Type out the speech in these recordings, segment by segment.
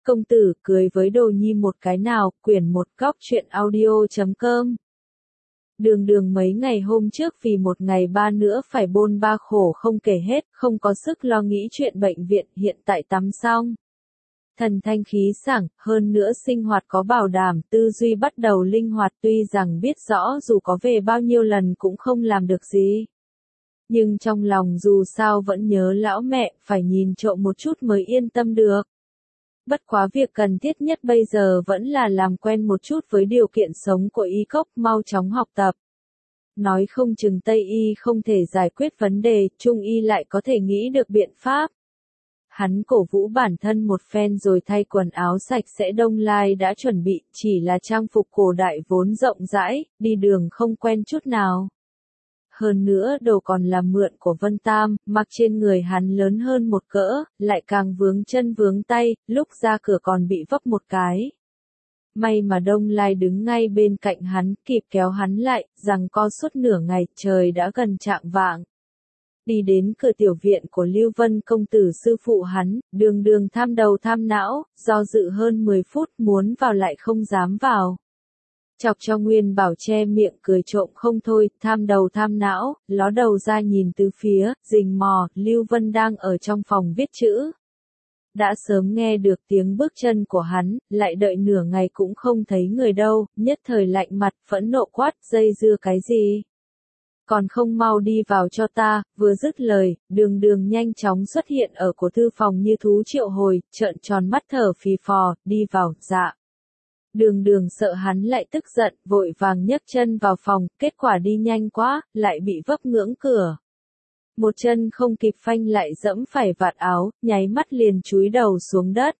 Công tử cười với đồ nhi một cái nào, quyển 1 góc truyện audio.com. Đường Đường mấy ngày hôm trước vì một ngày ba nữa phải bôn ba khổ không kể hết, không có sức lo nghĩ chuyện bệnh viện, hiện tại tắm xong. Thần thanh khí sảng, hơn nữa sinh hoạt có bảo đảm, tư duy bắt đầu linh hoạt, tuy rằng biết rõ dù có về bao nhiêu lần cũng không làm được gì. Nhưng trong lòng dù sao vẫn nhớ lão mẹ, phải nhìn trộm một chút mới yên tâm được. Bất quá việc cần thiết nhất bây giờ vẫn là làm quen một chút với điều kiện sống của y cốc, mau chóng học tập. Nói không chừng Tây y không thể giải quyết vấn đề, Trung y lại có thể nghĩ được biện pháp. Hắn cổ vũ bản thân một phen rồi thay quần áo sạch sẽ đông lai đã chuẩn bị, chỉ là trang phục cổ đại vốn rộng rãi, đi đường không quen chút nào. Hơn nữa đồ còn là mượn của Vân Tam, mặc trên người hắn lớn hơn một cỡ, lại càng vướng chân vướng tay, lúc ra cửa còn bị vấp một cái. May mà Đông Lai đứng ngay bên cạnh hắn, kịp kéo hắn lại, giằng co suốt nửa ngày, trời đã gần chạng vạng. Đi đến cửa tiểu viện của Lưu Vân công tử sư phụ hắn, Đường Đường tham đầu tham não, do dự hơn 10 phút muốn vào lại không dám vào. Chọc cho Nguyên Bảo che miệng cười trộm không thôi, tham đầu tham não, ló đầu ra nhìn từ phía, rình mò, Lưu Vân đang ở trong phòng viết chữ. Đã sớm nghe được tiếng bước chân của hắn, lại đợi nửa ngày cũng không thấy người đâu, nhất thời lạnh mặt, phẫn nộ quát, dây dưa cái gì? Còn không mau đi vào cho ta, vừa dứt lời, Đường Đường nhanh chóng xuất hiện ở của thư phòng như thú triệu hồi, trợn tròn mắt thở phì phò, đi vào, dạ. Đường Đường sợ hắn lại tức giận, vội vàng nhấc chân vào phòng, kết quả đi nhanh quá, lại bị vấp ngưỡng cửa. Một chân không kịp phanh lại dẫm phải vạt áo, nháy mắt liền chúi đầu xuống đất.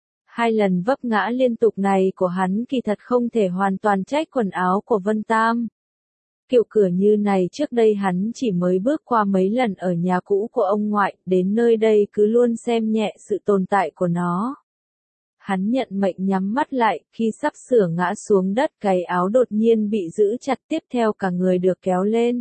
2 lần vấp ngã liên tục này của hắn kỳ thật không thể hoàn toàn trách quần áo của Vân Tam. Kiểu cửa như này trước đây hắn chỉ mới bước qua mấy lần ở nhà cũ của ông ngoại, đến nơi đây cứ luôn xem nhẹ sự tồn tại của nó. Hắn nhận mệnh nhắm mắt lại, khi sắp sửa ngã xuống đất cái áo đột nhiên bị giữ chặt, tiếp theo cả người được kéo lên.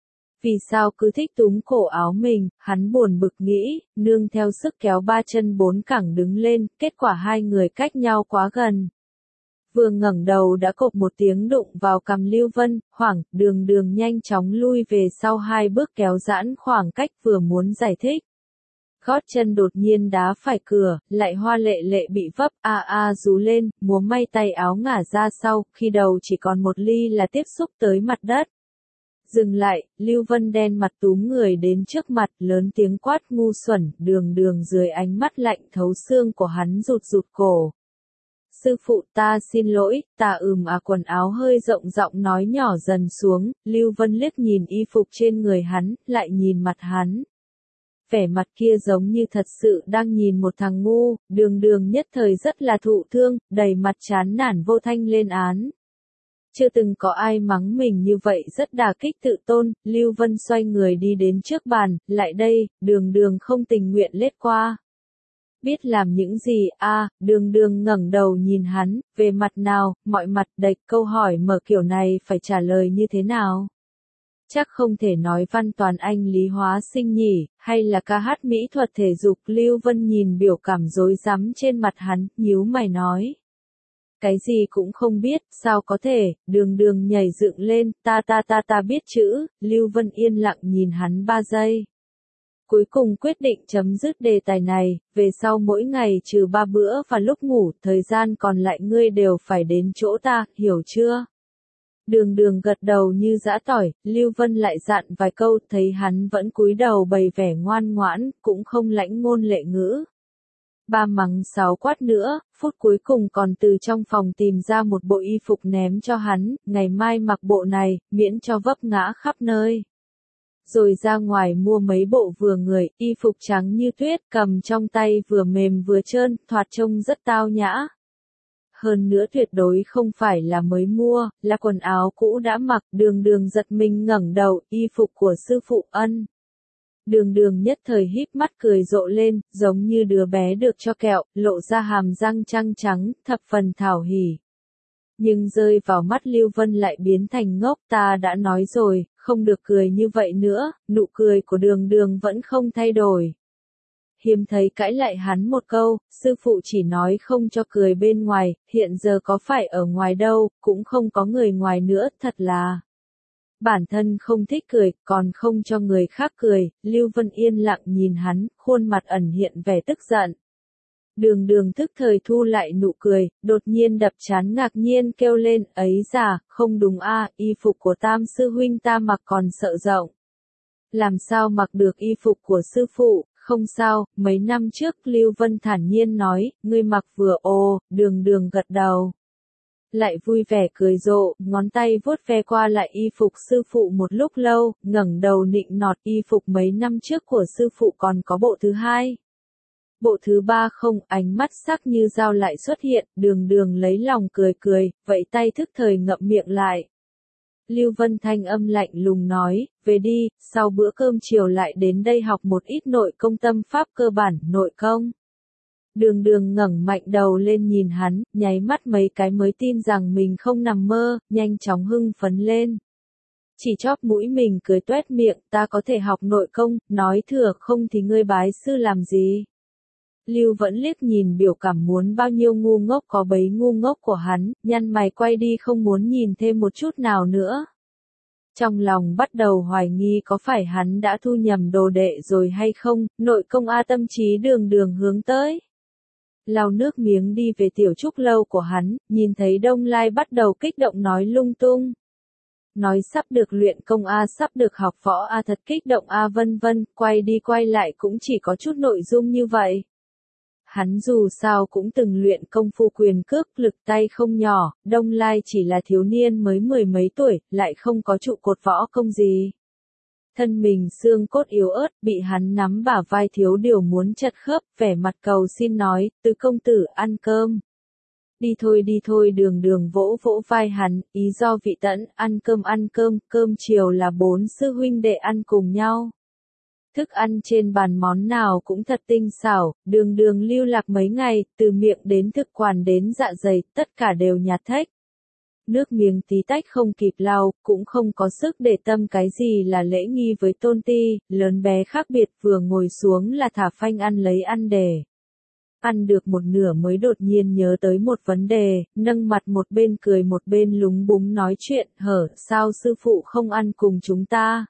Vì sao cứ thích túm cổ áo mình, hắn buồn bực nghĩ, nương theo sức kéo 3 chân 4 cẳng đứng lên, kết quả 2 người cách nhau quá gần. Vừa ngẩng đầu đã cộp một tiếng đụng vào cằm Lưu Vân, hoảng, Đường Đường nhanh chóng lui về sau 2 bước kéo giãn khoảng cách vừa muốn giải thích. Gót chân đột nhiên đá phải cửa, lại hoa lệ lệ bị vấp, rú lên, múa may tay áo ngả ra sau, khi đầu chỉ còn một ly là tiếp xúc tới mặt đất. Dừng lại, Lưu Vân đen mặt túm người đến trước mặt, lớn tiếng quát ngu xuẩn, Đường Đường dưới ánh mắt lạnh thấu xương của hắn rụt rụt cổ. Sư phụ ta xin lỗi, ta quần áo hơi rộng giọng nói nhỏ dần xuống, Lưu Vân liếc nhìn y phục trên người hắn, lại nhìn mặt hắn. Vẻ mặt kia giống như thật sự đang nhìn một thằng ngu, Đường Đường nhất thời rất là thụ thương, đầy mặt chán nản vô thanh lên án. Chưa từng có ai mắng mình như vậy rất đả kích tự tôn, Lưu Vân xoay người đi đến trước bàn, lại đây, Đường Đường không tình nguyện lết qua. Biết làm những gì, Đường Đường ngẩng đầu nhìn hắn, về mặt nào, mọi mặt đầy, câu hỏi mở kiểu này phải trả lời như thế nào? Chắc không thể nói văn toàn Anh lý hóa sinh nhỉ, hay là ca hát mỹ thuật thể dục, Lưu Vân nhìn biểu cảm rối rắm trên mặt hắn, nhíu mày nói. Cái gì cũng không biết, sao có thể, Đường Đường nhảy dựng lên, ta biết chữ, Lưu Vân yên lặng nhìn hắn 3 giây. Cuối cùng quyết định chấm dứt đề tài này, về sau mỗi ngày trừ 3 bữa và lúc ngủ, thời gian còn lại ngươi đều phải đến chỗ ta, hiểu chưa? Đường Đường gật đầu như giã tỏi, Lưu Vân lại dặn vài câu, thấy hắn vẫn cúi đầu bày vẻ ngoan ngoãn, cũng không lãnh ngôn lệ ngữ. 3 mắng 6 quát nữa, phút cuối cùng còn từ trong phòng tìm ra một bộ y phục ném cho hắn, ngày mai mặc bộ này, miễn cho vấp ngã khắp nơi. Rồi ra ngoài mua mấy bộ vừa người, y phục trắng như tuyết, cầm trong tay vừa mềm vừa trơn, thoạt trông rất tao nhã. Hơn nữa tuyệt đối không phải là mới mua, là quần áo cũ đã mặc, Đường Đường giật mình ngẩng đầu, y phục của sư phụ Ân. Đường Đường nhất thời híp mắt cười rộ lên, giống như đứa bé được cho kẹo, lộ ra hàm răng trắng trắng, thập phần thảo hỉ. Nhưng rơi vào mắt Lưu Vân lại biến thành ngốc, ta đã nói rồi, không được cười như vậy nữa, nụ cười của Đường Đường vẫn không thay đổi. hiếm thấy cãi lại hắn một câu, sư phụ chỉ nói không cho cười bên ngoài, hiện giờ có phải ở ngoài đâu, cũng không có người ngoài nữa, thật là. Bản thân không thích cười, còn không cho người khác cười, Lưu Vân yên lặng nhìn hắn, khuôn mặt ẩn hiện vẻ tức giận. Đường Đường thức thời thu lại nụ cười, đột nhiên đập trán ngạc nhiên kêu lên, ấy già, không đúng a, y phục của Tam sư huynh ta mặc còn sợ rộng. Làm sao mặc được y phục của sư phụ, không sao, mấy năm trước Lưu Vân thản nhiên nói, ngươi mặc vừa ồ, Đường Đường gật đầu. Lại vui vẻ cười rộ, ngón tay vuốt ve qua lại y phục sư phụ một lúc lâu, ngẩng đầu nịnh nọt y phục mấy năm trước của sư phụ còn có bộ thứ hai. Bộ thứ ba không, ánh mắt sắc như dao lại xuất hiện, Đường Đường lấy lòng cười cười, vậy tay thức thời ngậm miệng lại. Lưu Vân thanh âm lạnh lùng nói, về đi, sau bữa cơm chiều lại đến đây học một ít nội công tâm pháp cơ bản, nội công. Đường Đường ngẩng mạnh đầu lên nhìn hắn, nháy mắt mấy cái mới tin rằng mình không nằm mơ, nhanh chóng hưng phấn lên. Chỉ chóp mũi mình cười toét miệng, ta có thể học nội công, nói thừa không thì ngươi bái sư làm gì. Lưu vẫn liếc nhìn biểu cảm muốn bao nhiêu ngu ngốc có bấy ngu ngốc của hắn, nhăn mày quay đi không muốn nhìn thêm một chút nào nữa. Trong lòng bắt đầu hoài nghi có phải hắn đã thu nhầm đồ đệ rồi hay không, nội công a tâm trí Đường Đường hướng tới. Lau nước miếng đi về tiểu trúc lâu của hắn, nhìn thấy Đông Lai bắt đầu kích động nói lung tung. Nói sắp được luyện công a, sắp được học võ a, thật kích động a, vân vân, quay đi quay lại cũng chỉ có chút nội dung như vậy. Hắn dù sao cũng từng luyện công phu quyền cước, lực tay không nhỏ, Đông Lai chỉ là thiếu niên mới mười mấy tuổi, lại không có trụ cột võ công gì. Thân mình xương cốt yếu ớt, bị hắn nắm bả vai thiếu điều muốn chật khớp, vẻ mặt cầu xin nói, Tứ công tử ăn cơm. Đi thôi Đường Đường vỗ vỗ vai hắn, ý do vị tẫn, ăn cơm, cơm chiều là 4 sư huynh đệ ăn cùng nhau. Thức ăn trên bàn món nào cũng thật tinh xảo, Đường Đường lưu lạc mấy ngày, từ miệng đến thực quản đến dạ dày, tất cả đều nhạt thách. Nước miếng tí tách không kịp lau, cũng không có sức để tâm cái gì là lễ nghi với tôn ti, lớn bé khác biệt, vừa ngồi xuống là thả phanh ăn lấy ăn để. Ăn được một nửa mới đột nhiên nhớ tới một vấn đề, nâng mặt một bên cười một bên lúng búng nói chuyện, hở, sao sư phụ không ăn cùng chúng ta?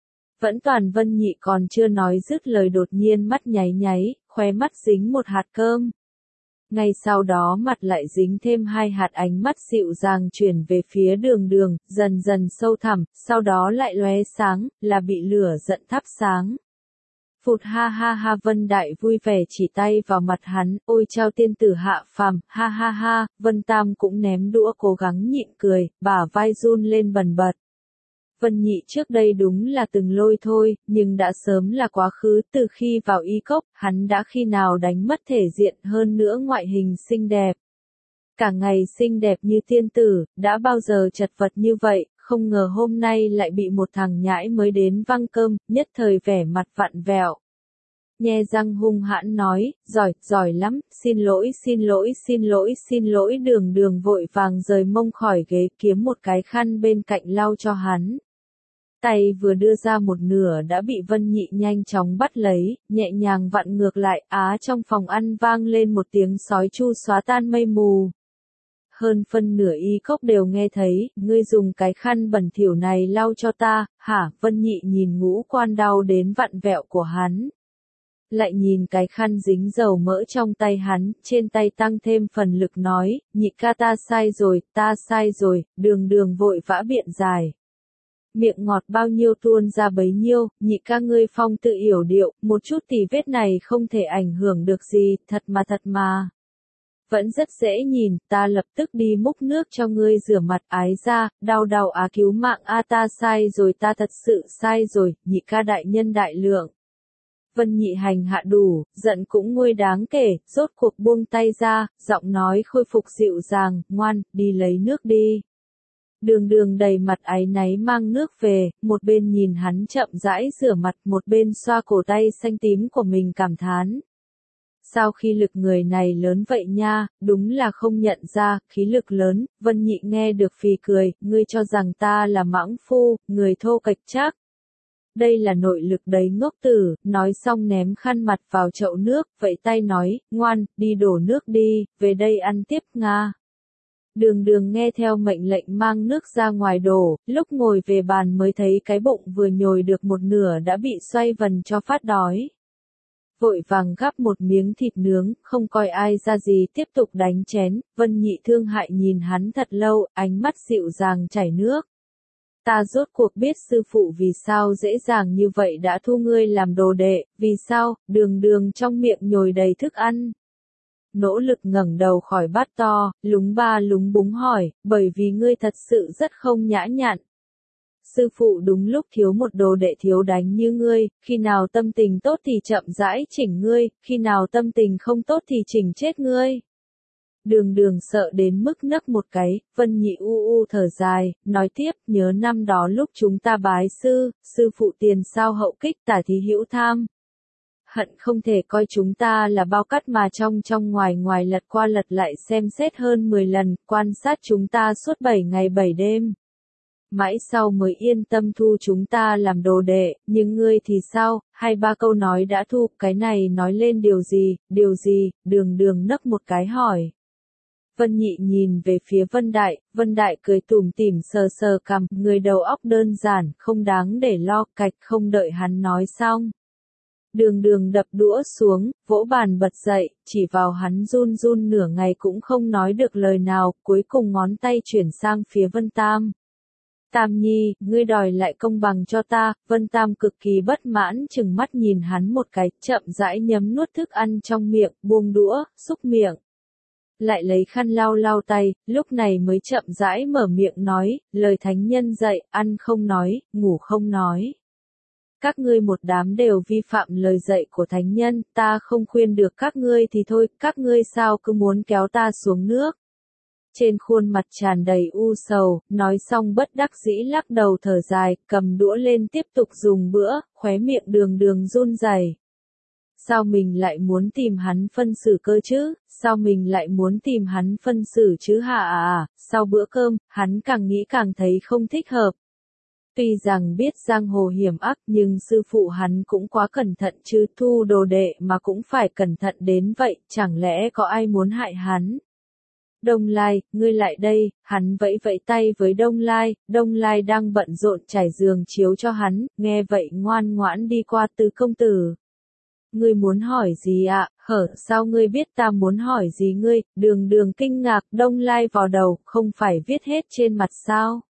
Vẫn toàn Vân Nhị còn chưa nói dứt lời đột nhiên mắt nháy nháy, khóe mắt dính một hạt cơm. Ngay sau đó mặt lại dính thêm 2 hạt, ánh mắt dịu dàng chuyển về phía Đường Đường, dần dần sâu thẳm, sau đó lại lóe sáng, là bị lửa giận thắp sáng. Phụt ha ha ha, Vân Đại vui vẻ chỉ tay vào mặt hắn, ôi chao tiên tử hạ phàm, ha ha ha, Vân Tam cũng ném đũa cố gắng nhịn cười, bả vai run lên bần bật. Vân Nhị trước đây đúng là từng lôi thôi, nhưng đã sớm là quá khứ, từ khi vào y cốc, hắn đã khi nào đánh mất thể diện, hơn nữa ngoại hình xinh đẹp. Cả ngày xinh đẹp như tiên tử, đã bao giờ chật vật như vậy, không ngờ hôm nay lại bị một thằng nhãi mới đến văng cơm, nhất thời vẻ mặt vặn vẹo. Nhe răng hung hãn nói, giỏi lắm, xin lỗi, Đường Đường vội vàng rời mông khỏi ghế kiếm một cái khăn bên cạnh lau cho hắn. Tay vừa đưa ra một nửa đã bị Vân Nhị nhanh chóng bắt lấy, nhẹ nhàng vặn ngược lại, trong phòng ăn vang lên một tiếng sói chu xóa tan mây mù. Hơn phân nửa y cốc đều nghe thấy, ngươi dùng cái khăn bẩn thỉu này lau cho ta, hả? Vân Nhị nhìn ngũ quan đau đến vặn vẹo của hắn. Lại nhìn cái khăn dính dầu mỡ trong tay hắn, trên tay tăng thêm phần lực nói, Nhị ca ta sai rồi, Đường Đường vội vã biện giải. Miệng ngọt bao nhiêu tuôn ra bấy nhiêu, Nhị ca ngươi phong tự yểu điệu, một chút tì vết này không thể ảnh hưởng được gì, thật mà. Vẫn rất dễ nhìn, ta lập tức đi múc nước cho ngươi rửa mặt, ái ra, đau cứu mạng ta sai rồi, ta thật sự sai rồi, Nhị ca đại nhân đại lượng. Vân Nhị hành hạ đủ, giận cũng nguôi đáng kể, rốt cuộc buông tay ra, giọng nói khôi phục dịu dàng, ngoan, đi lấy nước đi. Đường Đường đầy mặt áy náy mang nước về, một bên nhìn hắn chậm rãi rửa mặt, một bên xoa cổ tay xanh tím của mình cảm thán. Sao khí lực người này lớn vậy nha, đúng là không nhận ra, khí lực lớn, Vân Nhị nghe được phì cười, ngươi cho rằng ta là mãng phu, người thô kệch chắc. Đây là nội lực đấy ngốc tử, nói xong ném khăn mặt vào chậu nước, vẫy tay nói, ngoan, đi đổ nước đi, về đây ăn tiếp Nga. Đường đường nghe theo mệnh lệnh mang nước ra ngoài đổ, lúc ngồi về bàn mới thấy cái bụng vừa nhồi được một nửa đã bị xoay vần cho phát đói. Vội vàng gắp một miếng thịt nướng, không coi ai ra gì tiếp tục đánh chén, Vân Nhị thương hại nhìn hắn thật lâu, ánh mắt dịu dàng chảy nước. Ta rốt cuộc biết sư phụ vì sao dễ dàng như vậy đã thu ngươi làm đồ đệ, vì sao, đường đường trong miệng nhồi đầy thức ăn. Nỗ lực ngẩng đầu khỏi bát to, lúng ba lúng búng hỏi, bởi vì ngươi thật sự rất không nhã nhặn. Sư phụ đúng lúc thiếu một đồ đệ thiếu đánh như ngươi, khi nào tâm tình tốt thì chậm rãi chỉnh ngươi, khi nào tâm tình không tốt thì chỉnh chết ngươi. Đường đường sợ đến mức nấc một cái, Vân Nhị u thở dài, nói tiếp, nhớ năm đó lúc chúng ta bái sư phụ tiền sao hậu kích tả thí hữu tham. Hận không thể coi chúng ta là bao cát mà trong ngoài lật qua lật lại xem xét hơn 10 lần, quan sát chúng ta suốt 7 ngày 7 đêm. Mãi sau mới yên tâm thu chúng ta làm đồ đệ, nhưng ngươi thì sao, 2-3 câu nói đã thu, cái này nói lên điều gì, đường đường nấc một cái hỏi. Vân Nhị nhìn về phía Vân Đại cười tủm tỉm sờ sờ cằm, người đầu óc đơn giản, không đáng để lo, cạch không đợi hắn nói xong. Đường đường đập đũa xuống, vỗ bàn bật dậy, chỉ vào hắn run run nửa ngày cũng không nói được lời nào, cuối cùng ngón tay chuyển sang phía Vân Tam. Tam Nhi, ngươi đòi lại công bằng cho ta, Vân Tam cực kỳ bất mãn chừng mắt nhìn hắn một cái, chậm rãi nhấm nuốt thức ăn trong miệng, buông đũa, xúc miệng. Lại lấy khăn lau tay, lúc này mới chậm rãi mở miệng nói, lời thánh nhân dạy, ăn không nói, ngủ không nói. Các ngươi một đám đều vi phạm lời dạy của thánh nhân, ta không khuyên được các ngươi thì thôi, các ngươi sao cứ muốn kéo ta xuống nước. Trên khuôn mặt tràn đầy u sầu, nói xong bất đắc dĩ lắc đầu thở dài, cầm đũa lên tiếp tục dùng bữa, khóe miệng đường đường run rẩy. Sao mình lại muốn tìm hắn phân xử cơ chứ, sao mình lại muốn tìm hắn phân xử chứ hả sau bữa cơm, hắn càng nghĩ càng thấy không thích hợp. Tuy rằng biết giang hồ hiểm ác nhưng sư phụ hắn cũng quá cẩn thận chứ, thu đồ đệ mà cũng phải cẩn thận đến vậy, chẳng lẽ có ai muốn hại hắn. Đông Lai, ngươi lại đây, hắn vẫy vẫy tay với Đông Lai đang bận rộn trải giường chiếu cho hắn, nghe vậy ngoan ngoãn đi qua Từ công tử. Ngươi muốn hỏi gì ạ, sao ngươi biết ta muốn hỏi gì ngươi, đường đường kinh ngạc, Đông Lai vào đầu, không phải viết hết trên mặt sao.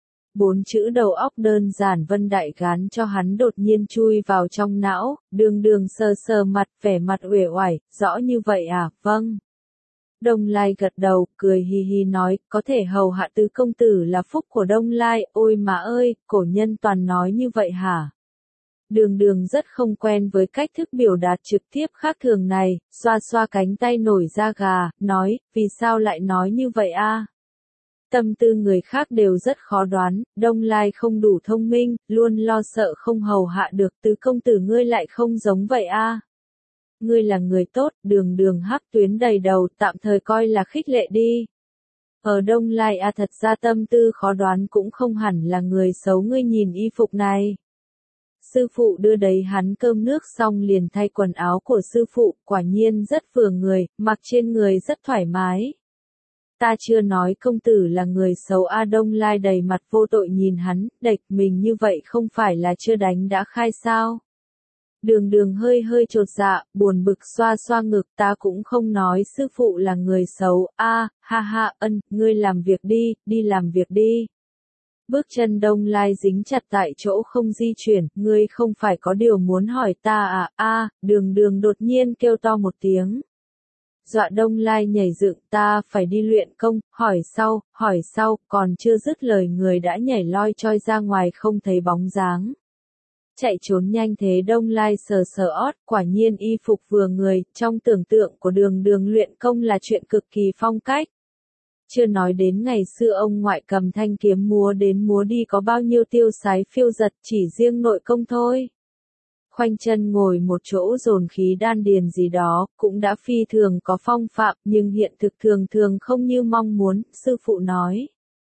4 chữ đầu óc đơn giản Vân Đại gán cho hắn đột nhiên chui vào trong não, đường đường sờ sờ mặt, vẻ mặt uể oải, rõ như vậy à, vâng. Đông Lai gật đầu, cười hi hi nói, có thể hầu hạ Tứ công tử là phúc của Đông Lai, ôi mà ơi, cổ nhân toàn nói như vậy hả? Đường đường rất không quen với cách thức biểu đạt trực tiếp khác thường này, xoa xoa cánh tay nổi da gà, nói, vì sao lại nói như vậy a? Tâm tư người khác đều rất khó đoán, Đông Lai không đủ thông minh, luôn lo sợ không hầu hạ được Tứ công tử ngươi lại không giống vậy a. Ngươi là người tốt, đường đường hắc tuyến đầy đầu, tạm thời coi là khích lệ đi. Ở Đông Lai thật ra tâm tư khó đoán cũng không hẳn là người xấu, ngươi nhìn y phục này. Sư phụ đưa đầy hắn cơm nước xong liền thay quần áo của sư phụ, quả nhiên rất vừa người, mặc trên người rất thoải mái. Ta chưa nói công tử là người xấu Đông Lai đầy mặt vô tội nhìn hắn, đệch mình như vậy không phải là chưa đánh đã khai sao. Đường đường hơi chột dạ, buồn bực xoa xoa ngực, ta cũng không nói sư phụ là người xấu, ha ha, ngươi làm việc đi làm việc đi. Bước chân Đông Lai dính chặt tại chỗ không di chuyển, ngươi không phải có điều muốn hỏi ta đường đường đột nhiên kêu to một tiếng. Dọa Đông Lai nhảy dựng, ta phải đi luyện công, hỏi sau, còn chưa dứt lời người đã nhảy loi choi ra ngoài không thấy bóng dáng. Chạy trốn nhanh thế Đông Lai sờ sờ ót, quả nhiên y phục vừa người, trong tưởng tượng của đường đường luyện công là chuyện cực kỳ phong cách. Chưa nói đến ngày xưa ông ngoại cầm thanh kiếm múa đến múa đi có bao nhiêu tiêu sái phiêu giật, chỉ riêng nội công thôi. Khoanh chân ngồi một chỗ dồn khí đan điền gì đó, cũng đã phi thường có phong phạm, nhưng hiện thực thường không như mong muốn, sư phụ nói.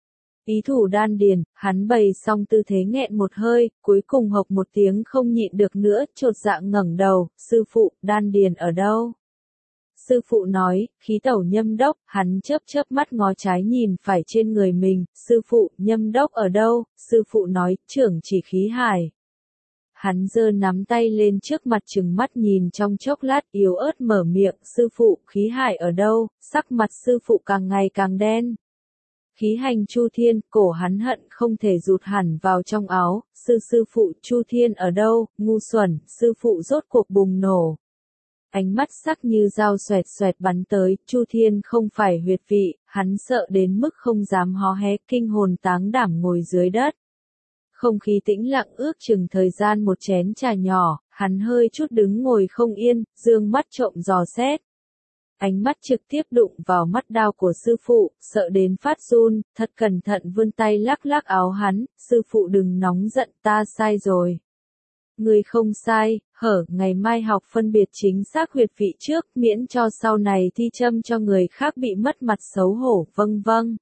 Ý thủ đan điền, hắn bày xong tư thế nghẹn một hơi, cuối cùng hộc một tiếng không nhịn được nữa, chột dạ ngẩng đầu, sư phụ, đan điền ở đâu? Sư phụ nói, khí tẩu Nhâm đốc, hắn chớp chớp mắt ngó trái nhìn phải trên người mình, sư phụ, Nhâm đốc ở đâu? Sư phụ nói, trưởng chỉ khí hải. Hắn giơ nắm tay lên trước mặt trừng mắt nhìn trong chốc lát yếu ớt mở miệng, sư phụ, khí hải ở đâu? Sắc mặt sư phụ càng ngày càng đen. Khí hành Chu Thiên, cổ hắn hận không thể rụt hẳn vào trong áo, sư phụ Chu Thiên ở đâu, ngu xuẩn, sư phụ rốt cuộc bùng nổ. Ánh mắt sắc như dao xoẹt xoẹt bắn tới, Chu Thiên không phải huyệt vị, hắn sợ đến mức không dám hó hé, kinh hồn táng đảm ngồi dưới đất. Không khí tĩnh lặng ước chừng thời gian một chén trà nhỏ, hắn hơi chút đứng ngồi không yên, dương mắt trộm dò xét. Ánh mắt trực tiếp đụng vào mắt đao của sư phụ, sợ đến phát run, thật cẩn thận vươn tay lắc lắc áo hắn, sư phụ đừng nóng giận, ta sai rồi. Người không sai, ngày mai học phân biệt chính xác huyệt vị trước, miễn cho sau này thi châm cho người khác bị mất mặt xấu hổ, vâng.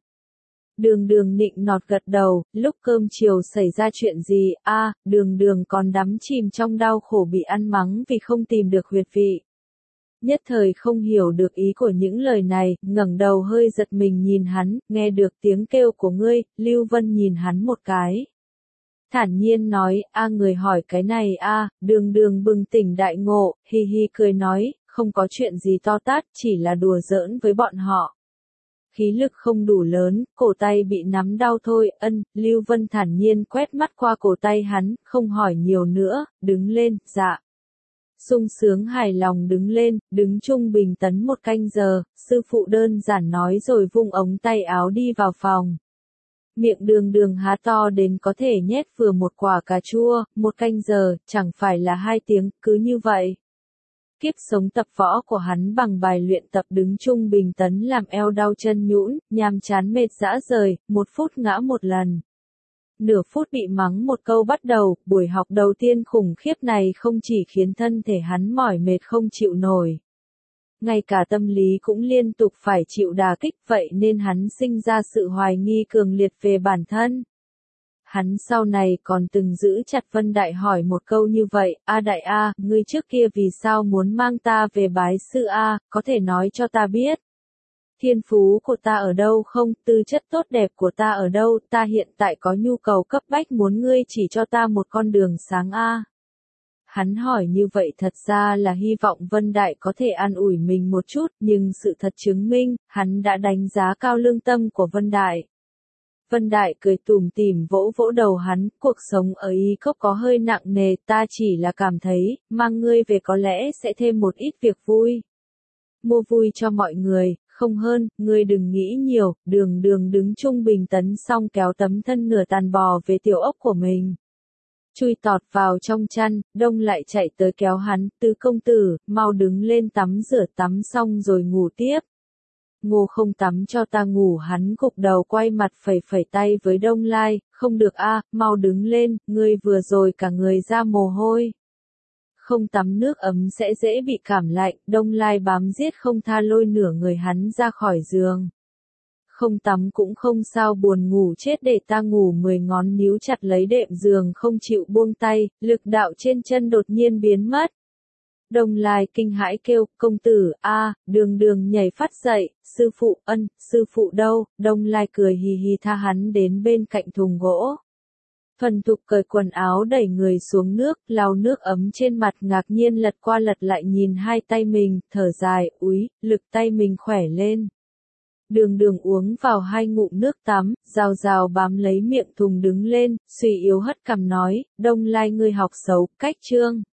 Đường nịnh nọt gật đầu, lúc cơm chiều xảy ra chuyện gì, đường còn đắm chìm trong đau khổ bị ăn mắng vì không tìm được huyệt vị. Nhất thời không hiểu được ý của những lời này, ngẩng đầu hơi giật mình nhìn hắn, nghe được tiếng kêu của ngươi, Lưu Vân nhìn hắn một cái. Thản nhiên nói, người hỏi cái này đường bừng tỉnh đại ngộ, hi hi cười nói, không có chuyện gì to tát, chỉ là đùa giỡn với bọn họ. Khí lực không đủ lớn, cổ tay bị nắm đau thôi, Lưu Vân thản nhiên quét mắt qua cổ tay hắn, không hỏi nhiều nữa, đứng lên, dạ. Sung sướng hài lòng đứng lên, đứng trung bình tấn 1 canh giờ, sư phụ đơn giản nói rồi vung ống tay áo đi vào phòng. Miệng đường há to đến có thể nhét vừa một quả cà chua, 1 canh giờ, chẳng phải là 2 tiếng, cứ như vậy. Kiếp sống tập võ của hắn bằng bài luyện tập đứng trung bình tấn làm eo đau chân nhũn, nhàm chán mệt rã rời, 1 phút ngã 1 lần. Nửa phút bị mắng 1 câu bắt đầu, buổi học đầu tiên khủng khiếp này không chỉ khiến thân thể hắn mỏi mệt không chịu nổi. Ngay cả tâm lý cũng liên tục phải chịu đả kích, vậy nên hắn sinh ra sự hoài nghi cường liệt về bản thân. Hắn sau này còn từng giữ chặt Vân Đại hỏi một câu như vậy, Đại ngươi trước kia vì sao muốn mang ta về bái sư có thể nói cho ta biết. Thiên phú của ta ở đâu không, tư chất tốt đẹp của ta ở đâu, ta hiện tại có nhu cầu cấp bách muốn ngươi chỉ cho ta một con đường sáng Hắn hỏi như vậy thật ra là hy vọng Vân Đại có thể an ủi mình một chút, nhưng sự thật chứng minh, hắn đã đánh giá cao lương tâm của Vân Đại. Vân Đại cười tủm tỉm vỗ vỗ đầu hắn, cuộc sống ở Y Cốc có hơi nặng nề, ta chỉ là cảm thấy, mang ngươi về có lẽ sẽ thêm một ít việc vui. Mua vui cho mọi người, không hơn, ngươi đừng nghĩ nhiều, đường đứng trung bình tấn xong kéo tấm thân nửa tàn bò về tiểu ốc của mình. Chui tọt vào trong chăn, Đông lại chạy tới kéo hắn, Tứ công tử, mau đứng lên tắm rửa tắm xong rồi ngủ tiếp. Ngô không tắm cho ta ngủ, hắn gục đầu quay mặt phẩy tay với Đông Lai, không được mau đứng lên, ngươi vừa rồi cả người ra mồ hôi. Không tắm nước ấm sẽ dễ bị cảm lạnh, Đông Lai bám giết không tha lôi nửa người hắn ra khỏi giường. Không tắm cũng không sao, buồn ngủ chết để ta ngủ, 10 ngón níu chặt lấy đệm giường không chịu buông tay, lực đạo trên chân đột nhiên biến mất. Đông Lai kinh hãi kêu, công tử, đường nhảy phát dậy, sư phụ đâu, Đông Lai cười hì hì tha hắn đến bên cạnh thùng gỗ. Thuần thục cởi quần áo đẩy người xuống nước, lau nước ấm trên mặt, ngạc nhiên lật qua lật lại nhìn hai tay mình, thở dài, úi, lực tay mình khỏe lên. Đường uống vào 2 ngụm nước tắm, rào bám lấy miệng thùng đứng lên, suy yếu hất cằm nói, Đông Lai ngươi học xấu, cách chương.